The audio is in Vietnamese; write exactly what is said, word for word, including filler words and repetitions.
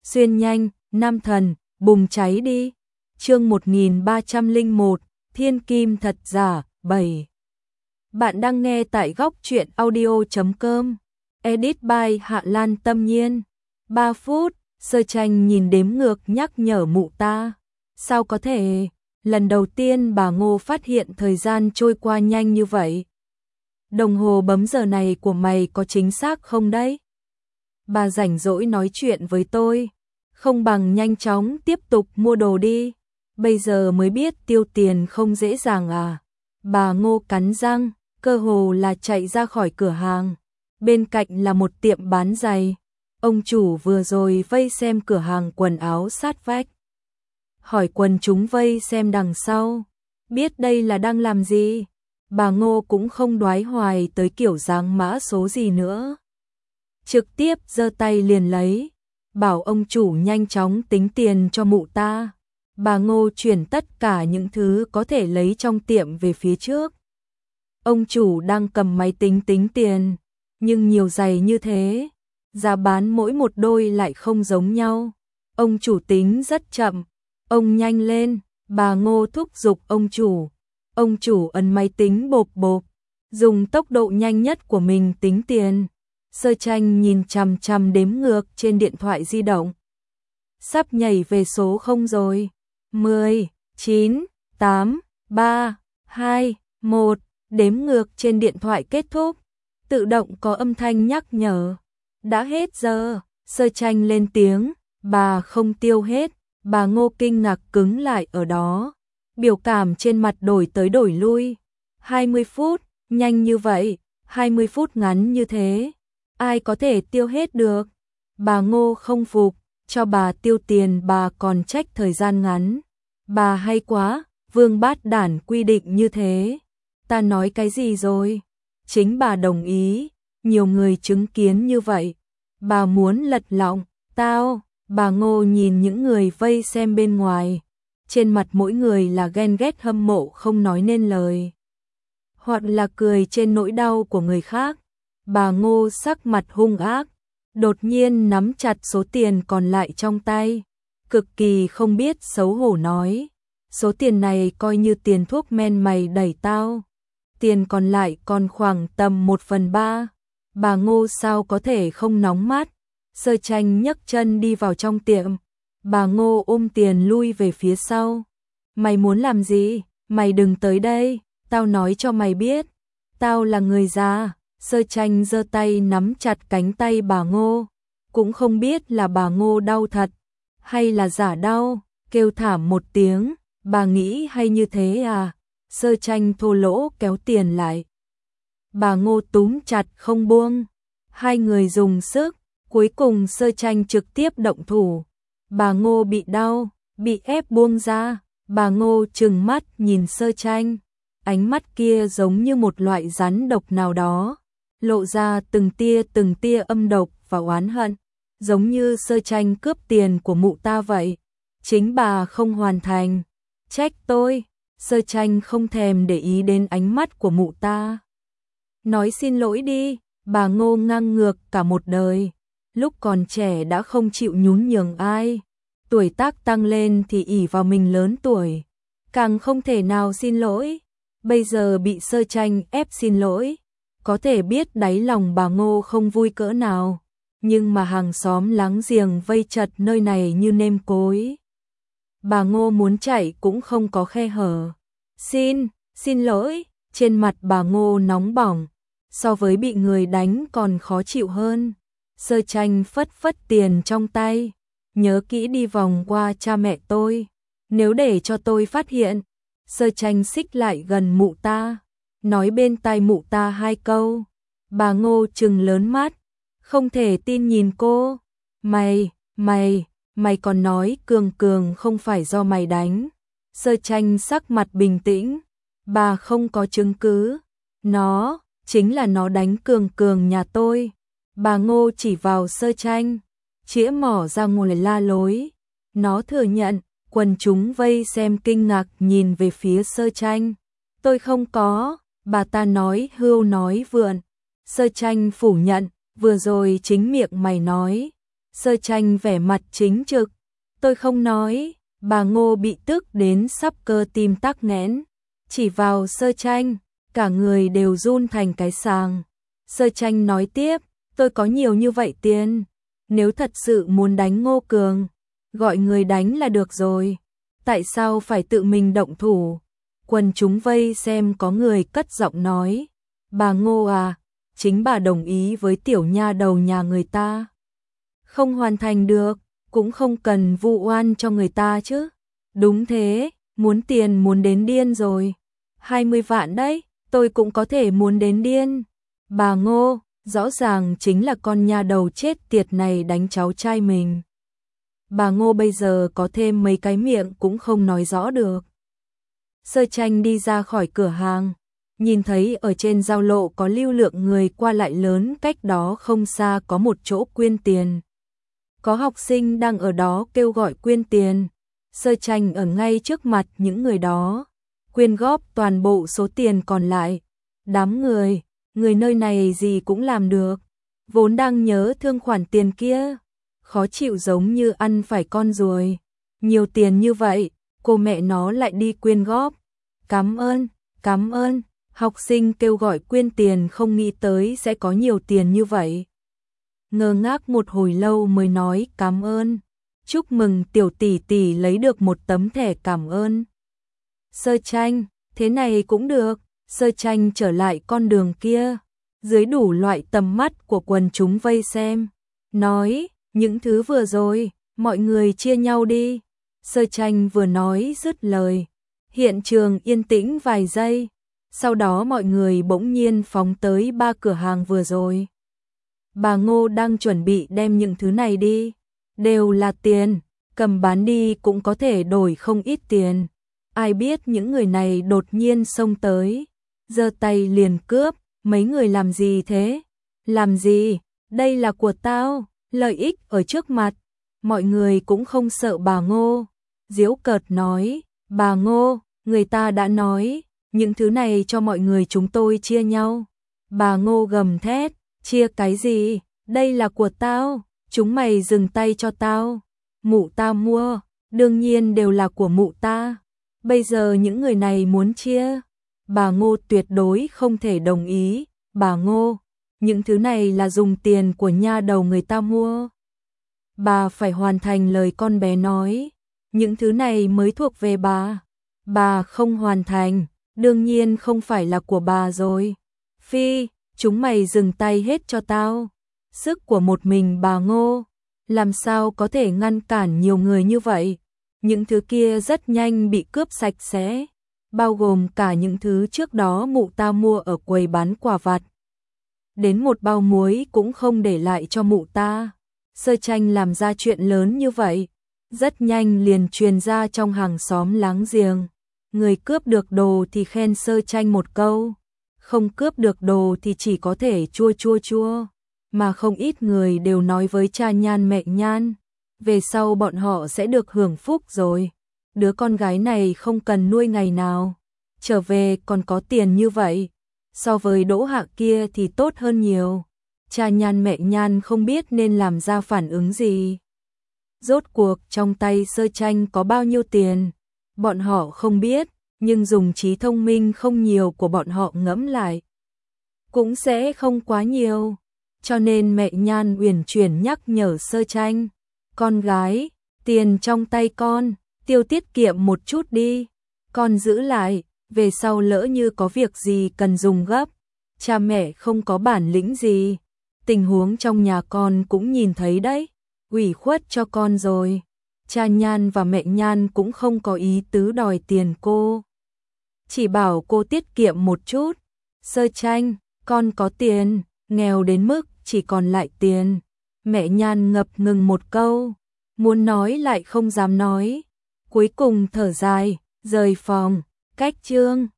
xuyên nhanh, nam thần, bùng cháy đi. Chương một nghìn ba trăm lẻ một, Thiên Kim thật giả, bảy. Bạn đang nghe tại góc truyện audio chấm com. Edit by Hạ Lan Tâm Nhiên. ba phút, Sơ Tranh nhìn đếm ngược nhắc nhở mụ ta. Sao có thể? Lần đầu tiên bà Ngô phát hiện thời gian trôi qua nhanh như vậy. Đồng hồ bấm giờ này của mày có chính xác không đấy? Bà rảnh rỗi nói chuyện với tôi, không bằng nhanh chóng tiếp tục mua đồ đi. Bây giờ mới biết tiêu tiền không dễ dàng à? Bà Ngô cắn răng, cơ hồ là chạy ra khỏi cửa hàng. Bên cạnh là một tiệm bán giày. Ông chủ vừa rồi vây xem cửa hàng quần áo sát vách. Hỏi quần chúng vây xem đằng sau, biết đây là đang làm gì. Bà Ngô cũng không đoái hoài tới kiểu dáng mã số gì nữa. Trực tiếp giơ tay liền lấy, bảo ông chủ nhanh chóng tính tiền cho mụ ta. Bà Ngô chuyển tất cả những thứ có thể lấy trong tiệm về phía trước. Ông chủ đang cầm máy tính tính tiền, nhưng nhiều giày như thế, giá bán mỗi một đôi lại không giống nhau. Ông chủ tính rất chậm, ông nhanh lên, bà Ngô thúc giục ông chủ. Ông chủ ấn máy tính bộp bộp, dùng tốc độ nhanh nhất của mình tính tiền. Sơ Tranh nhìn chằm chằm đếm ngược trên điện thoại di động. Sắp nhảy về số không rồi. mười, chín, tám, ba, hai, một. Đếm ngược trên điện thoại kết thúc. Tự động có âm thanh nhắc nhở. Đã hết giờ. Sơ Tranh lên tiếng. Bà không tiêu hết. Bà Ngô kinh ngạc cứng lại ở đó. Biểu cảm trên mặt đổi tới đổi lui. hai mươi phút, nhanh như vậy. hai mươi phút ngắn như thế. Ai có thể tiêu hết được? Bà Ngô không phục. Cho bà tiêu tiền bà còn trách thời gian ngắn. Bà hay quá, vương bát đản quy định như thế. Ta nói cái gì rồi? Chính bà đồng ý, nhiều người chứng kiến như vậy. Bà muốn lật lọng, tao, bà Ngô nhìn những người vây xem bên ngoài. Trên mặt mỗi người là ghen ghét hâm mộ không nói nên lời. Hoặc là cười trên nỗi đau của người khác. Bà Ngô sắc mặt hung ác, đột nhiên nắm chặt số tiền còn lại trong tay. Cực kỳ không biết xấu hổ nói. Số tiền này coi như tiền thuốc men mày đẩy tao. Tiền còn lại còn khoảng tầm một phần ba. Bà Ngô sao có thể không nóng mắt. Sơ Tranh nhấc chân đi vào trong tiệm. Bà Ngô ôm tiền lui về phía sau. Mày muốn làm gì? Mày đừng tới đây. Tao nói cho mày biết. Tao là người già. Sơ Tranh giơ tay nắm chặt cánh tay bà Ngô. Cũng không biết là bà Ngô đau thật hay là giả đau. Kêu thảm một tiếng. Bà nghĩ hay như thế à? Sơ Tranh thô lỗ kéo tiền lại. Bà Ngô túm chặt không buông. Hai người dùng sức. Cuối cùng Sơ Tranh trực tiếp động thủ. Bà Ngô bị đau, bị ép buông ra. Bà Ngô trừng mắt nhìn Sơ Tranh. Ánh mắt kia giống như một loại rắn độc nào đó. Lộ ra từng tia từng tia âm độc và oán hận. Giống như Sơ Tranh cướp tiền của mụ ta vậy. Chính bà không hoàn thành. Trách tôi. Sơ Tranh không thèm để ý đến ánh mắt của mụ ta. Nói xin lỗi đi. Bà Ngô ngang ngược cả một đời. Lúc còn trẻ đã không chịu nhún nhường ai. Tuổi tác tăng lên thì ỷ vào mình lớn tuổi. Càng không thể nào xin lỗi. Bây giờ bị Sơ Tranh ép xin lỗi. Có thể biết đáy lòng bà Ngô không vui cỡ nào. Nhưng mà hàng xóm láng giềng vây chật nơi này như nêm cối. Bà Ngô muốn chạy cũng không có khe hở. Xin, xin lỗi. Trên mặt bà Ngô nóng bỏng. So với bị người đánh còn khó chịu hơn. Sơ Tranh phất phất tiền trong tay. Nhớ kỹ đi vòng qua cha mẹ tôi. Nếu để cho tôi phát hiện. Sơ Tranh xích lại gần mụ ta. Nói bên tai mụ ta hai câu. Bà Ngô trừng lớn mắt. Không thể tin nhìn cô. Mày, mày, mày còn nói Cường Cường không phải do mày đánh. Sơ Tranh sắc mặt bình tĩnh. Bà không có chứng cứ. Nó, chính là nó đánh Cường Cường nhà tôi. Bà Ngô chỉ vào Sơ Tranh. Chĩa mỏ ra ngồi la lối. Nó thừa nhận. Quần chúng vây xem kinh ngạc nhìn về phía Sơ Tranh. Tôi không có. Bà ta nói hưu nói vượn. Sơ Tranh phủ nhận. Vừa rồi chính miệng mày nói. Sơ Tranh vẻ mặt chính trực. Tôi không nói. Bà Ngô bị tức đến sắp cơ tim tắc nghẽn. Chỉ vào Sơ Tranh, cả người đều run thành cái sàng. Sơ Tranh nói tiếp, tôi có nhiều như vậy tiền. Nếu thật sự muốn đánh Ngô Cường, gọi người đánh là được rồi. Tại sao phải tự mình động thủ? Quần chúng vây xem có người cất giọng nói. Bà Ngô à, chính bà đồng ý với tiểu nha đầu nhà người ta. Không hoàn thành được, cũng không cần vu oan cho người ta chứ. Đúng thế, muốn tiền muốn đến điên rồi. hai mươi vạn đấy, tôi cũng có thể muốn đến điên. Bà Ngô, rõ ràng chính là con nha đầu chết tiệt này đánh cháu trai mình. Bà Ngô bây giờ có thêm mấy cái miệng cũng không nói rõ được. Sơ Tranh đi ra khỏi cửa hàng, nhìn thấy ở trên giao lộ có lưu lượng người qua lại lớn, cách đó không xa có một chỗ quyên tiền. Có học sinh đang ở đó kêu gọi quyên tiền. Sơ Tranh ở ngay trước mặt những người đó, quyên góp toàn bộ số tiền còn lại. Đám người, người nơi này gì cũng làm được, vốn đang nhớ thương khoản tiền kia, khó chịu giống như ăn phải con ruồi. Nhiều tiền như vậy, cô mẹ nó lại đi quyên góp. Cảm ơn, cảm ơn. Học sinh kêu gọi quyên tiền không nghĩ tới sẽ có nhiều tiền như vậy. Ngơ ngác một hồi lâu mới nói cảm ơn. Chúc mừng tiểu tỷ tỷ lấy được một tấm thẻ cảm ơn. Sơ Tranh, thế này cũng được. Sơ Tranh trở lại con đường kia, dưới đủ loại tầm mắt của quần chúng vây xem, nói, những thứ vừa rồi, mọi người chia nhau đi. Sơ Tranh vừa nói dứt lời, hiện trường yên tĩnh vài giây, sau đó mọi người bỗng nhiên phóng tới ba cửa hàng vừa rồi. Bà Ngô đang chuẩn bị đem những thứ này đi, đều là tiền, cầm bán đi cũng có thể đổi không ít tiền. Ai biết những người này đột nhiên xông tới, giơ tay liền cướp. Mấy người làm gì thế? Làm gì? Đây là của tao, lợi ích ở trước mặt. Mọi người cũng không sợ bà Ngô. Giễu cợt nói, bà Ngô, người ta đã nói, những thứ này cho mọi người chúng tôi chia nhau. Bà Ngô gầm thét, chia cái gì? Đây là của tao, chúng mày dừng tay cho tao. Mụ ta mua, đương nhiên đều là của mụ ta. Bây giờ những người này muốn chia, bà Ngô tuyệt đối không thể đồng ý. Bà Ngô, những thứ này là dùng tiền của nha đầu người ta mua. Bà phải hoàn thành lời con bé nói, những thứ này mới thuộc về bà. Bà không hoàn thành, đương nhiên không phải là của bà rồi. Phi, chúng mày dừng tay hết cho tao. Sức của một mình bà Ngô, làm sao có thể ngăn cản nhiều người như vậy. Những thứ kia rất nhanh bị cướp sạch sẽ, bao gồm cả những thứ trước đó mụ ta mua ở quầy bán quả vặt. Đến một bao muối cũng không để lại cho mụ ta. Sơ Tranh làm ra chuyện lớn như vậy, rất nhanh liền truyền ra trong hàng xóm láng giềng. Người cướp được đồ thì khen Sơ Tranh một câu, không cướp được đồ thì chỉ có thể chua chua chua. Mà không ít người đều nói với cha Nhan mẹ Nhan, về sau bọn họ sẽ được hưởng phúc rồi. Đứa con gái này không cần nuôi ngày nào, trở về còn có tiền như vậy, so với Đỗ Hạ kia thì tốt hơn nhiều. Cha Nhan mẹ Nhan không biết nên làm ra phản ứng gì. Rốt cuộc trong tay Sơ Tranh có bao nhiêu tiền, bọn họ không biết, nhưng dùng trí thông minh không nhiều của bọn họ ngẫm lại, cũng sẽ không quá nhiều. Cho nên mẹ Nhan uyển chuyển nhắc nhở Sơ Tranh, con gái, tiền trong tay con, tiêu tiết kiệm một chút đi, con giữ lại, về sau lỡ như có việc gì cần dùng gấp, cha mẹ không có bản lĩnh gì, tình huống trong nhà con cũng nhìn thấy đấy, ủy khuất cho con rồi. Cha Nhan và mẹ Nhan cũng không có ý tứ đòi tiền cô, chỉ bảo cô tiết kiệm một chút. Sơ Tranh, con có tiền, nghèo đến mức chỉ còn lại tiền. Mẹ Nhan ngập ngừng một câu, muốn nói lại không dám nói, cuối cùng thở dài, rời phòng. Cách chương